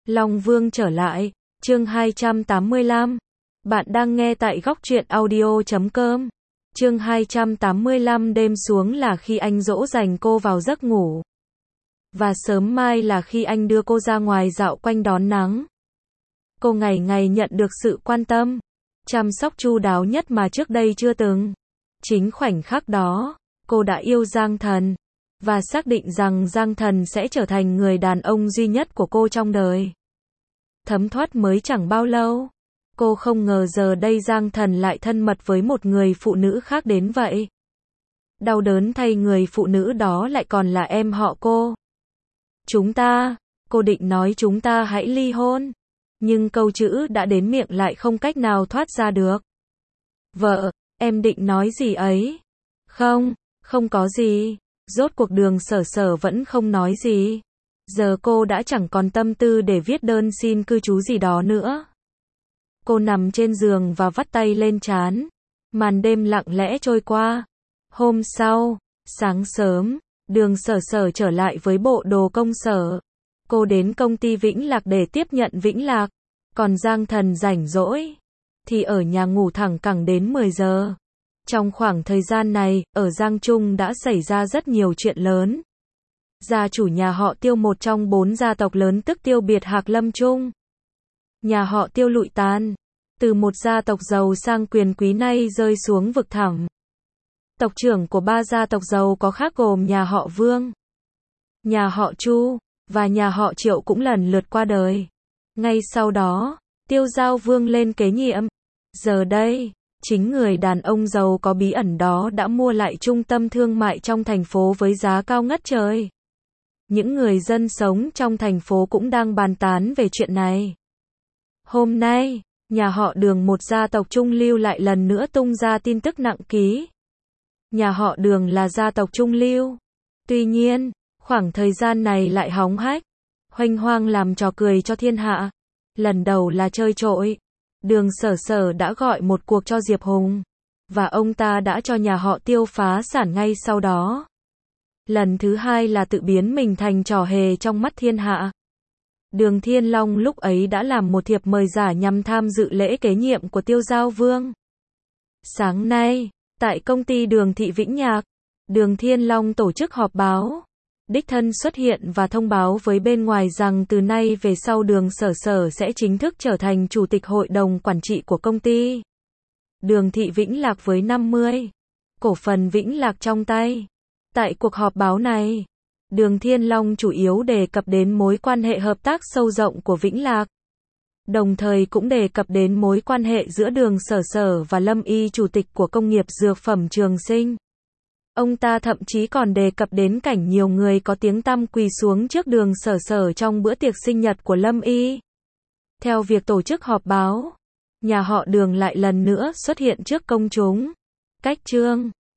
Long Vương trở lại, chương 285. Bạn đang nghe tại góc truyện audio.com. Chương 285 đêm xuống là khi anh dỗ dành cô vào giấc ngủ. Và sớm mai là khi anh đưa cô ra ngoài dạo quanh đón nắng. Cô ngày ngày nhận được sự quan tâm, chăm sóc chu đáo nhất mà trước đây chưa từng. Chính khoảnh khắc đó, cô đã yêu Giang Thần, và xác định rằng Giang Thần sẽ trở thành người đàn ông duy nhất của cô trong đời. Thấm thoát mới chẳng bao lâu, cô không ngờ giờ đây Giang Thần lại thân mật với một người phụ nữ khác đến vậy. Đau đớn thay người phụ nữ đó lại còn là em họ cô. Cô định nói chúng ta hãy ly hôn, nhưng câu chữ đã đến miệng lại không cách nào thoát ra được. Vợ, em định nói gì ấy? Không có gì. Rốt cuộc Đường Sở Sở vẫn không nói gì. Giờ cô đã chẳng còn tâm tư để viết đơn xin cư trú gì đó nữa. Cô nằm trên giường và vắt tay lên trán. Màn đêm lặng lẽ trôi qua. Hôm sau, sáng sớm, Đường Sở Sở trở lại với bộ đồ công sở. Cô đến công ty Vĩnh Lạc để tiếp nhận Vĩnh Lạc. Còn Giang Thần rảnh rỗi thì ở nhà ngủ thẳng cẳng đến 10 giờ. Trong khoảng thời gian này, ở Giang Trung đã xảy ra rất nhiều chuyện lớn. Gia chủ nhà họ Tiêu, một trong 4 gia tộc lớn tức Tiêu Biệt Hạc Lâm Trung. Nhà họ Tiêu lụi tàn, từ một gia tộc giàu sang quyền quý nay rơi xuống vực thẳm. Tộc trưởng của 3 gia tộc giàu có khác gồm nhà họ Vương, nhà họ Chu, và nhà họ Triệu cũng lần lượt qua đời. Ngay sau đó, Tiêu Giao Vương lên kế nhiệm. Giờ đây, chính người đàn ông giàu có bí ẩn đó đã mua lại trung tâm thương mại trong thành phố với giá cao ngất trời. Những người dân sống trong thành phố cũng đang bàn tán về chuyện này. Hôm nay, nhà họ Đường, một gia tộc trung lưu, lại lần nữa tung ra tin tức nặng ký. Nhà họ Đường là gia tộc trung lưu. Tuy nhiên, khoảng thời gian này lại hóng hách, hoành hoang làm trò cười cho thiên hạ. Lần đầu là chơi trội. Đường Sở Sở đã gọi một cuộc cho Diệp Hùng, và ông ta đã cho nhà họ Tiêu phá sản ngay sau đó. Lần thứ hai là tự biến mình thành trò hề trong mắt thiên hạ. Đường Thiên Long lúc ấy đã làm một thiệp mời giả nhằm tham dự lễ kế nhiệm của Tiêu Giao Vương. Sáng nay, tại công ty Đường Thị Vĩnh Nhạc, Đường Thiên Long tổ chức họp báo, đích thân xuất hiện và thông báo với bên ngoài rằng từ nay về sau Đường Sở Sở sẽ chính thức trở thành chủ tịch hội đồng quản trị của công ty Đường Thị Vĩnh Lạc với 50 cổ phần Vĩnh Lạc trong tay. Tại cuộc họp báo này, Đường Thiên Long chủ yếu đề cập đến mối quan hệ hợp tác sâu rộng của Vĩnh Lạc, đồng thời cũng đề cập đến mối quan hệ giữa Đường Sở Sở và Lâm Y, chủ tịch của công nghiệp dược phẩm Trường Sinh. Ông ta thậm chí còn đề cập đến cảnh nhiều người có tiếng tăm quỳ xuống trước Đường Sở Sở trong bữa tiệc sinh nhật của Lâm Y. Theo việc tổ chức họp báo, nhà họ Đường lại lần nữa xuất hiện trước công chúng. Cách chương